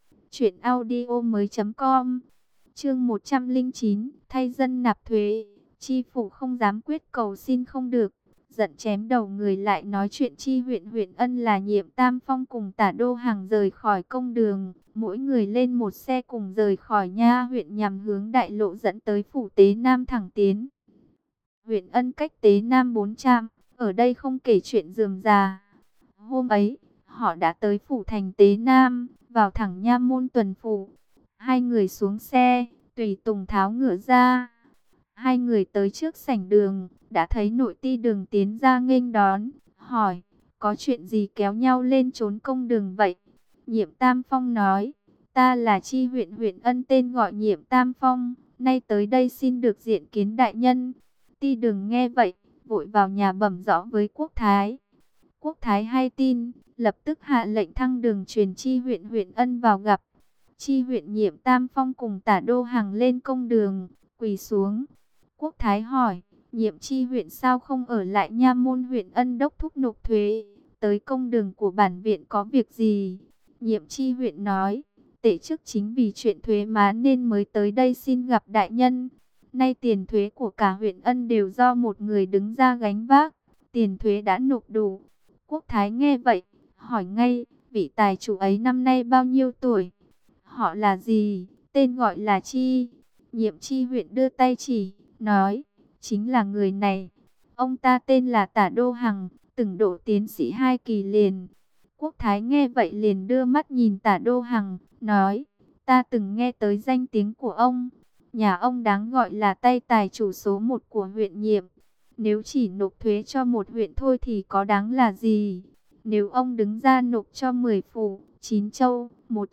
truyệnaudiomoi.com. Chương 109, thay dân nạp thuế. Chi phủ không dám quyết cầu xin không được, giận chém đầu người lại nói chuyện. Chi huyện huyện Ân là Nhiệm Tam Phong cùng Tả Đô Hằng rời khỏi công đường, mỗi người lên một xe cùng rời khỏi nha huyện nhằm hướng đại lộ dẫn tới phủ Tế Nam thẳng tiến. Huyện Ân cách Tế Nam 4 trạm, ở đây không kể chuyện rườm rà. Hôm ấy, họ đã tới phủ thành Tế Nam, vào thẳng nha môn tuần phủ. Hai người xuống xe, tùy tùng tháo ngựa ra. Hai người tới trước sảnh đường, đã thấy nội ti Đường tiến ra nghênh đón, hỏi, có chuyện gì kéo nhau lên trốn công đường vậy? Nhiệm Tam Phong nói, ta là Chi huyện huyện Ân, tên gọi Nhiệm Tam Phong, nay tới đây xin được diện kiến đại nhân. Ti Đường nghe vậy, vội vào nhà bẩm rõ với quốc thái. Quốc thái hay tin, lập tức hạ lệnh thăng đường truyền Chi huyện huyện Ân vào gặp. Chi huyện Nhiệm Tam Phong cùng Tả Đô Hằng lên công đường, quỳ xuống. Quốc thái hỏi, Nhiệm Chi huyện sao không ở lại nha môn huyện Ân đốc thúc nộp thuế, tới công đường của bản viện có việc gì? Nhiệm Chi huyện nói, tể chức chính vì chuyện thuế má nên mới tới đây xin gặp đại nhân. Nay tiền thuế của cả huyện Ân đều do một người đứng ra gánh vác, tiền thuế đã nộp đủ. Quốc thái nghe vậy, hỏi ngay, vị tài chủ ấy năm nay bao nhiêu tuổi? Họ là gì? Tên gọi là Chi? Nhiệm Chi huyện đưa tay chỉ, nói, chính là người này. Ông ta tên là Tả Đô Hằng, từng độ tiến sĩ 2 kỳ liền. Quốc thái nghe vậy liền đưa mắt nhìn Tả Đô Hằng, nói, ta từng nghe tới danh tiếng của ông. Nhà ông đáng gọi là tay tài chủ số 1 của huyện Nhiệm. Nếu chỉ nộp thuế cho một huyện thôi thì có đáng là gì? Nếu ông đứng ra nộp cho 10 phủ, 9 châu,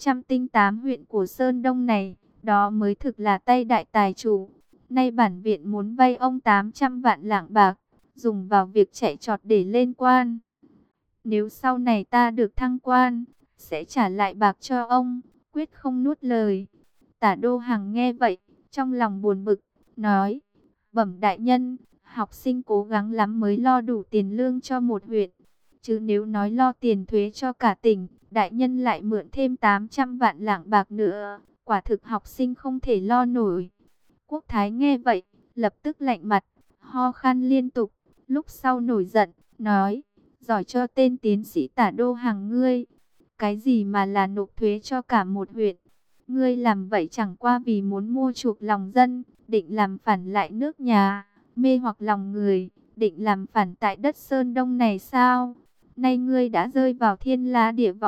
108 huyện của Sơn Đông này, đó mới thực là tay đại tài chủ. Nay bản viện muốn vay ông 800 vạn lạng bạc, dùng vào việc chạy trọt để lên quan. Nếu sau này ta được thăng quan, sẽ trả lại bạc cho ông, quyết không nuốt lời. Tả Đô Hằng nghe vậy, trong lòng buồn bực, nói, bẩm đại nhân, học sinh cố gắng lắm mới lo đủ tiền lương cho một huyện. Chứ nếu nói lo tiền thuế cho cả tỉnh, đại nhân lại mượn thêm 800 vạn lạng bạc nữa, quả thực học sinh không thể lo nổi. Quốc thái nghe vậy, lập tức lạnh mặt, ho khan liên tục, lúc sau nổi giận, nói, giỏi cho tên tiến sĩ Tả Đô Hằng ngươi. Cái gì mà là nộp thuế cho cả một huyện? Ngươi làm vậy chẳng qua vì muốn mua chuộc lòng dân, định làm phản lại nước nhà, mê hoặc lòng người, định làm phản tại đất Sơn Đông này sao? Nay ngươi đã rơi vào thiên la địa võng,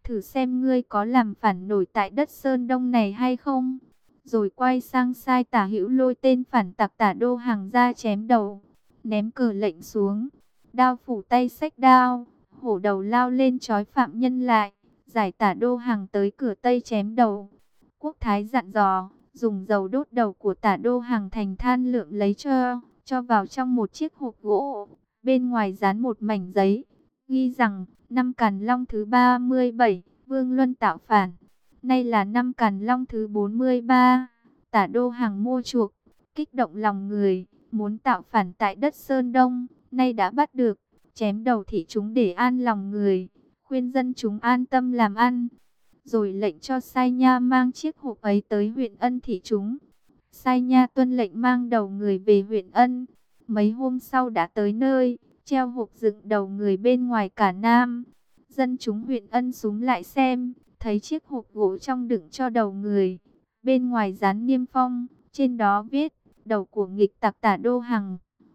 thử xem ngươi có làm phản nổi tại đất Sơn Đông này hay không. Rồi quay sang sai Tả Hữu lôi tên phản tặc Tả Đô Hàng ra chém đầu, ném cờ lệnh xuống, đao phủ tay xách đao, hổ đầu lao lên trói phạm nhân lại, giải Tả Đô Hàng tới cửa Tây chém đầu. Quốc thái dặn dò, dùng dầu đốt đầu của Tả Đô Hàng thành than lượm lấy cho vào trong một chiếc hộp gỗ, bên ngoài dán một mảnh giấy, ghi rằng năm Càn Long thứ 37, Vương Luân tạo phản. Nay là năm Càn Long thứ 43, Tả Đô Hàng mua chuộc, kích động lòng người, muốn tạo phản tại đất Sơn Đông, nay đã bắt được, chém đầu thị chúng để an lòng người, khuyên dân chúng an tâm làm ăn. Rồi lệnh cho Sai Nha mang chiếc hộp ấy tới huyện Ân thị chúng. Sai Nha tuân lệnh mang đầu người về huyện Ân. Mấy hôm sau đã tới nơi, treo hộp dựng đầu người bên ngoài cả Nam. Dân chúng huyện Ân xúm lại xem, thấy chiếc hộp gỗ trong đựng cho đầu người. Bên ngoài dán niêm phong, trên đó viết, đầu của nghịch tặc Tả Đô Hằng.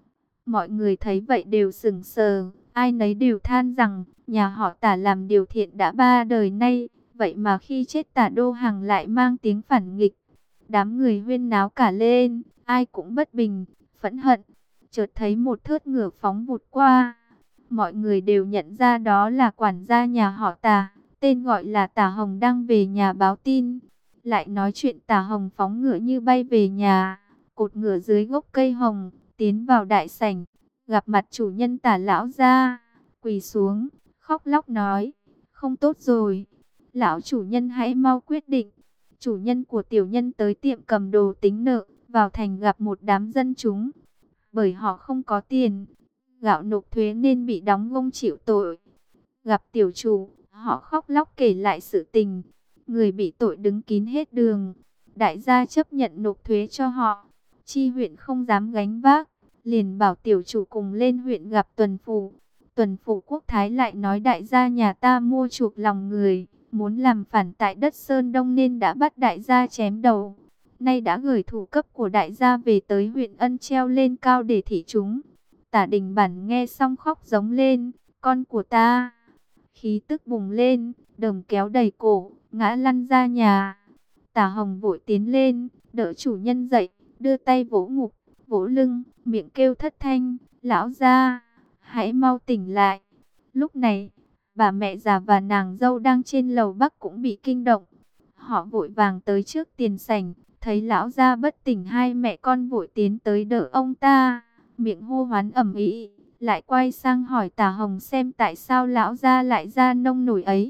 Mọi người thấy vậy đều sững sờ, ai nấy đều than rằng, nhà họ Tả làm điều thiện đã 3 đời nay, vậy mà khi chết Tả Đô Hằng lại mang tiếng phản nghịch. Đám người huyên náo cả lên, ai cũng bất bình, phẫn hận. Chợt thấy một thớt ngựa phóng vụt qua. Mọi người đều nhận ra đó là quản gia nhà họ Tả, tên gọi là Tả Hồng đang về nhà báo tin. Lại nói chuyện Tả Hồng phóng ngựa như bay về nhà, cột ngựa dưới gốc cây hồng, tiến vào đại sảnh, gặp mặt chủ nhân Tả lão gia, quỳ xuống, khóc lóc nói, không tốt rồi, lão chủ nhân hãy mau quyết định. Chủ nhân của tiểu nhân tới tiệm cầm đồ tính nợ, vào thành gặp một đám dân chúng, bởi họ không có tiền gạo nộp thuế nên bị đóng gông chịu tội. Gặp tiểu chủ, họ khóc lóc kể lại sự tình, người bị tội đứng kín hết đường. Đại gia chấp nhận nộp thuế cho họ, chi huyện không dám gánh vác, liền bảo tiểu chủ cùng lên huyện gặp tuần phủ. Tuần phủ Quốc thái lại nói đại gia nhà ta mua chuộc lòng người, muốn làm phản tại đất Sơn Đông nên đã bắt đại gia chém đầu. Nay đã gửi thủ cấp của đại gia về tới huyện Ân treo lên cao để thị chúng. Tả Đình Bản nghe xong khóc giống lên, con của ta. Khí tức bùng lên, đờm kéo đầy cổ, ngã lăn ra nhà. Tả Hồng vội tiến lên, đỡ chủ nhân dậy, đưa tay vỗ ngực, vỗ lưng, miệng kêu thất thanh, lão gia, hãy mau tỉnh lại. Lúc này, bà mẹ già và nàng dâu đang trên lầu Bắc cũng bị kinh động. Họ vội vàng tới trước tiền sảnh, thấy lão gia bất tỉnh, hai mẹ con vội tiến tới đỡ ông ta, miệng hô hoán ầm ĩ, lại quay sang hỏi Tả Hồng xem tại sao lão gia lại ra nông nổi ấy.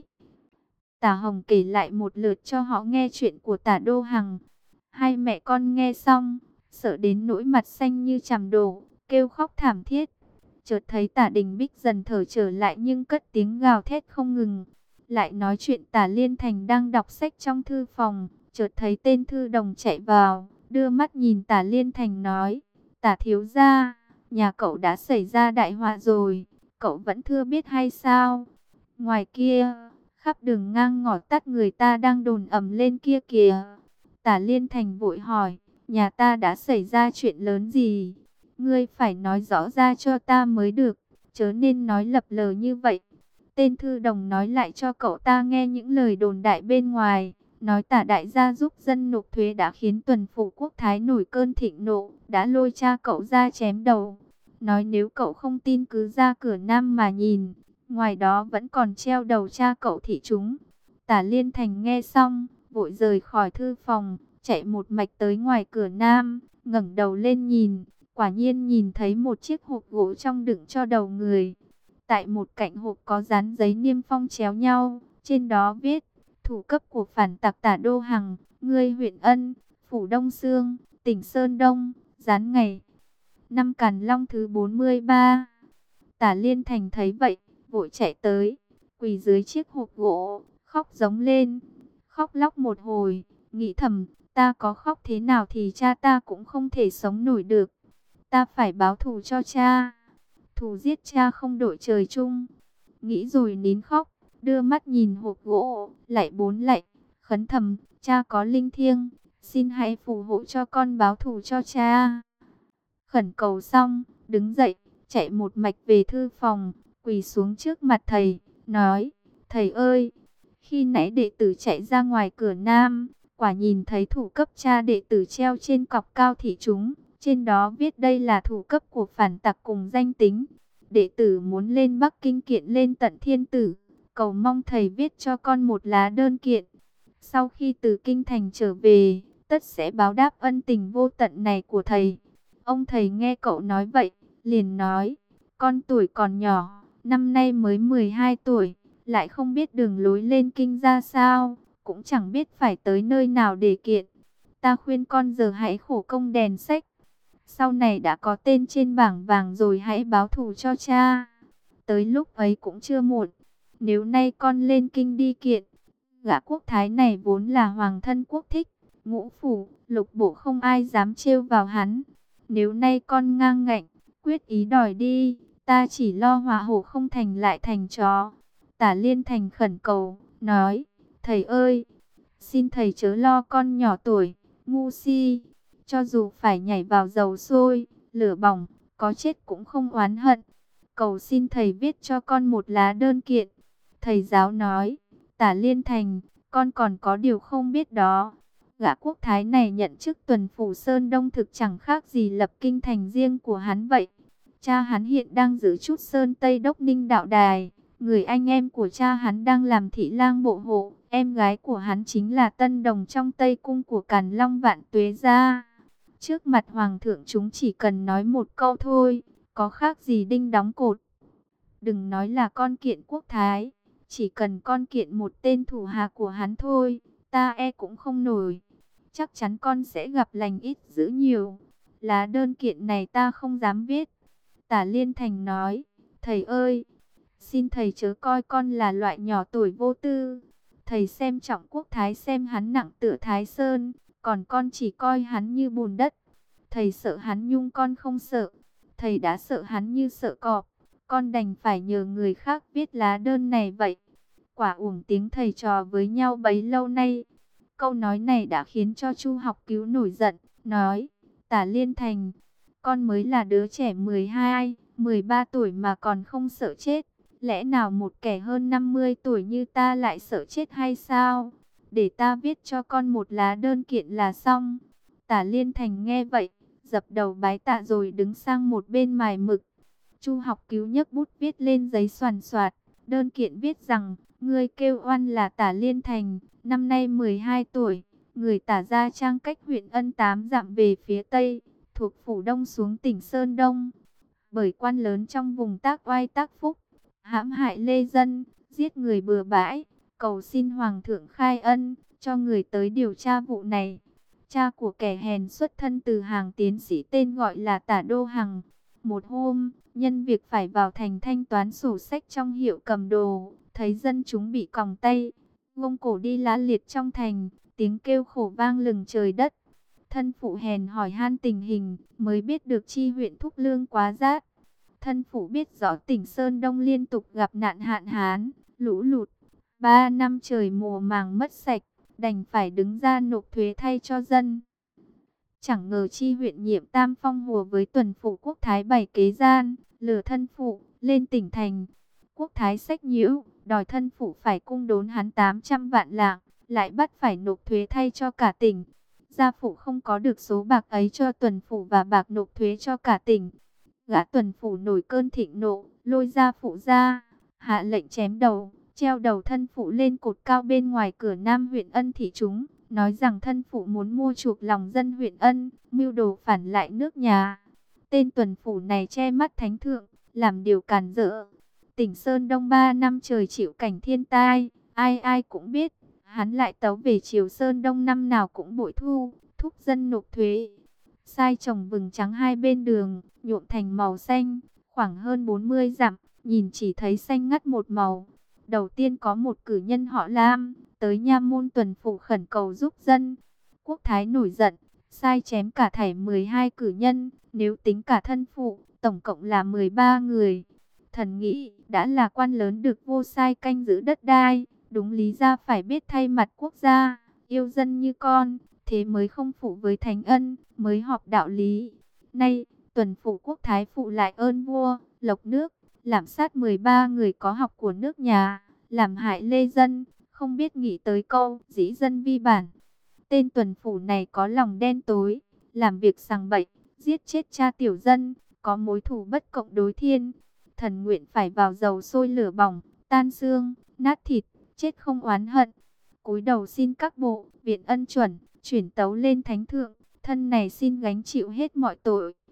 Tả Hồng kể lại một lượt cho họ nghe chuyện của Tả Đô Hằng. Hai mẹ con nghe xong, sợ đến nỗi mặt xanh như chằm đổ, kêu khóc thảm thiết. Chợt thấy Tả Đình Bích dần thở trở lại nhưng cất tiếng gào thét không ngừng. Lại nói chuyện Tả Liên Thành đang đọc sách trong thư phòng, chợt thấy tên thư đồng chạy vào, đưa mắt nhìn Tả Liên Thành nói, Tả thiếu gia, nhà cậu đã xảy ra đại họa rồi, cậu vẫn chưa biết hay sao? Ngoài kia, khắp đường ngang ngõ tắt người ta đang đồn ầm lên kia kìa. Tả Liên Thành vội hỏi, nhà ta đã xảy ra chuyện lớn gì? Ngươi phải nói rõ ra cho ta mới được, chớ nên nói lập lờ như vậy. Tên thư đồng nói lại cho cậu ta nghe những lời đồn đại bên ngoài, nói Tả đại gia giúp dân nộp thuế đã khiến tuần phủ Quốc thái nổi cơn thịnh nộ, đã lôi cha cậu ra chém đầu. Nói nếu cậu không tin cứ ra cửa Nam mà nhìn, ngoài đó vẫn còn treo đầu cha cậu thị chúng. Tả Liên Thành nghe xong, vội rời khỏi thư phòng, chạy một mạch tới ngoài cửa Nam, ngẩng đầu lên nhìn, quả nhiên nhìn thấy một chiếc hộp gỗ trong đựng cho đầu người. Tại một cạnh hộp có dán giấy niêm phong chéo nhau, trên đó viết, thủ cấp của phản tặc Tả Đô Hằng, ngươi huyện Ân, phủ Đông Xương, tỉnh Sơn Đông, dán ngày năm Càn Long thứ 43. Tả Liên Thành thấy vậy, vội chạy tới, quỳ dưới chiếc hộp gỗ, khóc giống lên, khóc lóc một hồi, nghĩ thầm, ta có khóc thế nào thì cha ta cũng không thể sống nổi được, ta phải báo thù cho cha, thù giết cha không đổi trời chung. Nghĩ rồi nín khóc, đưa mắt nhìn hộp gỗ, lạy 4 lạy, khấn thầm, cha có linh thiêng, xin hãy phù hộ cho con báo thù cho cha. Khẩn cầu xong, đứng dậy, chạy một mạch về thư phòng, quỳ xuống trước mặt thầy, nói, thầy ơi, Khi nãy đệ tử chạy ra ngoài cửa nam, quả nhìn thấy thủ cấp cha đệ tử treo trên cọc cao thị chúng. Trên đó viết đây là thủ cấp của phản tặc cùng danh tính. Đệ tử muốn lên Bắc Kinh kiện lên tận thiên tử, cầu mong thầy viết cho con một lá đơn kiện. Sau khi từ kinh thành trở về, tất sẽ báo đáp ân tình vô tận này của thầy. Ông thầy nghe cậu nói vậy, liền nói, con tuổi còn nhỏ, năm nay mới 12 tuổi, lại không biết đường lối lên kinh ra sao, cũng chẳng biết phải tới nơi nào để kiện. Ta khuyên con giờ hãy khổ công đèn sách. Sau này đã có tên trên bảng vàng rồi hãy báo thù cho cha. Tới lúc ấy cũng chưa muộn. Nếu nay con lên kinh đi kiện, gã quốc thái này vốn là hoàng thân quốc thích, ngũ phủ, lục bộ không ai dám trêu vào hắn. Nếu nay con ngang ngạnh, quyết ý đòi đi, ta chỉ lo họa hổ không thành lại thành chó. Tả Liên Thành khẩn cầu, nói, thầy ơi, xin thầy chớ lo con nhỏ tuổi, ngu si. Cho dù phải nhảy vào dầu sôi, lửa bỏng, có chết cũng không oán hận. Cầu xin thầy viết cho con một lá đơn kiện. Thầy giáo nói, Tả Liên Thành, con còn có điều không biết đó. Gã quốc thái này nhận chức tuần phủ Sơn Đông thực chẳng khác gì lập kinh thành riêng của hắn vậy. Cha hắn hiện đang giữ chút Sơn Tây Đốc Ninh đạo đài. Người anh em của cha hắn đang làm thị lang bộ hộ. Em gái của hắn chính là tân đồng trong Tây Cung của Càn Long Vạn Tuế gia. Trước mặt hoàng thượng chúng chỉ cần nói một câu thôi, có khác gì đinh đóng cột. Đừng nói là con kiện quốc thái, chỉ cần con kiện một tên thủ hạ của hắn thôi, ta e cũng không nổi. Chắc chắn con sẽ gặp lành ít dữ nhiều. Lá đơn kiện này ta không dám viết. Tả Liên Thành nói, thầy ơi, xin thầy chớ coi con là loại nhỏ tuổi vô tư. Thầy xem trọng quốc thái xem hắn nặng tựa Thái Sơn, còn con chỉ coi hắn như bùn đất. Thầy sợ hắn nhung con không sợ. Thầy đã sợ hắn như sợ cọp. Con đành phải nhờ người khác viết lá đơn này vậy. Quả uổng tiếng thầy trò với nhau bấy lâu nay. Câu nói này đã khiến cho Chu Học Cứu nổi giận. Nói, Tả Liên Thành, con mới là đứa trẻ 12, 13 tuổi mà còn không sợ chết. Lẽ nào một kẻ hơn 50 tuổi như ta lại sợ chết hay sao? Để ta viết cho con một lá đơn kiện là xong. Tả Liên Thành nghe vậy, dập đầu bái tạ rồi đứng sang một bên mài mực. Chu Học Cứu nhấc bút viết lên giấy xoàn xoạt. Đơn kiện viết rằng, ngươi kêu oan là Tả Liên Thành, năm nay 12 tuổi, người Tả Gia Trang cách huyện Ân 8 dặm về phía Tây, thuộc phủ Đông xuống tỉnh Sơn Đông. Bởi quan lớn trong vùng Tác Oai Tác Phúc, hãm hại lê dân, giết người bừa bãi, cầu xin Hoàng thượng khai ân, cho người tới điều tra vụ này. Cha của kẻ hèn xuất thân từ hàng tiến sĩ tên gọi là Tả Đô Hằng. Một hôm, nhân việc phải vào thành thanh toán sổ sách trong hiệu cầm đồ, thấy dân chúng bị còng tay, gông cổ đi lá liệt trong thành, tiếng kêu khổ vang lừng trời đất. Thân phụ hèn hỏi han tình hình, mới biết được chi huyện Thúc Lương quá rát. Thân phụ biết rõ tỉnh Sơn Đông liên tục gặp nạn hạn hán, lũ lụt, 3 năm trời mùa màng mất sạch, đành phải đứng ra nộp thuế thay cho dân. Chẳng ngờ chi huyện Nhiệm Tam Phong hùa với tuần phủ quốc thái bày kế gian, lừa thân phụ, lên tỉnh thành. Quốc thái sách nhiễu, đòi thân phụ phải cung đốn hắn 800 vạn lạng, lại bắt phải nộp thuế thay cho cả tỉnh. Gia phụ không có được số bạc ấy cho tuần phủ và bạc nộp thuế cho cả tỉnh. Gã tuần phủ nổi cơn thịnh nộ, lôi gia phụ ra, hạ lệnh chém đầu, treo đầu thân phụ lên cột cao bên ngoài cửa Nam huyện Ân thị chúng, nói rằng thân phụ muốn mua chuộc lòng dân huyện Ân, mưu đồ phản lại nước nhà. Tên tuần phủ này che mắt thánh thượng, làm điều càn rỡ. Tỉnh Sơn Đông 3 năm trời chịu cảnh thiên tai, ai ai cũng biết, hắn lại tấu về chiều Sơn Đông năm nào cũng bội thu, thúc dân nộp thuế. Sai trồng vừng trắng hai bên đường, nhuộm thành màu xanh, khoảng hơn 40 dặm, nhìn chỉ thấy xanh ngắt một màu. Đầu tiên có một cử nhân họ Lam, tới nha môn tuần phủ khẩn cầu giúp dân. Quốc thái nổi giận, sai chém cả thảy 12 cử nhân, nếu tính cả thân phụ, tổng cộng là 13 người. Thần nghĩ, đã là quan lớn được vô sai canh giữ đất đai, đúng lý ra phải biết thay mặt quốc gia, yêu dân như con, thế mới không phụ với thánh ân, mới họp đạo lý. Nay, tuần phủ quốc thái phụ lại ơn vua, lộc nước, làm sát 13 người có học của nước nhà, làm hại lê dân, không biết nghĩ tới câu dĩ dân vi bản. Tên tuần phủ này có lòng đen tối, làm việc sằng bậy, giết chết cha tiểu dân, có mối thù bất cộng đối thiên. Thần nguyện phải vào dầu sôi lửa bỏng, tan xương, nát thịt, chết không oán hận. Cúi đầu xin các bộ, viện ân chuẩn, chuyển tấu lên thánh thượng, thân này xin gánh chịu hết mọi tội.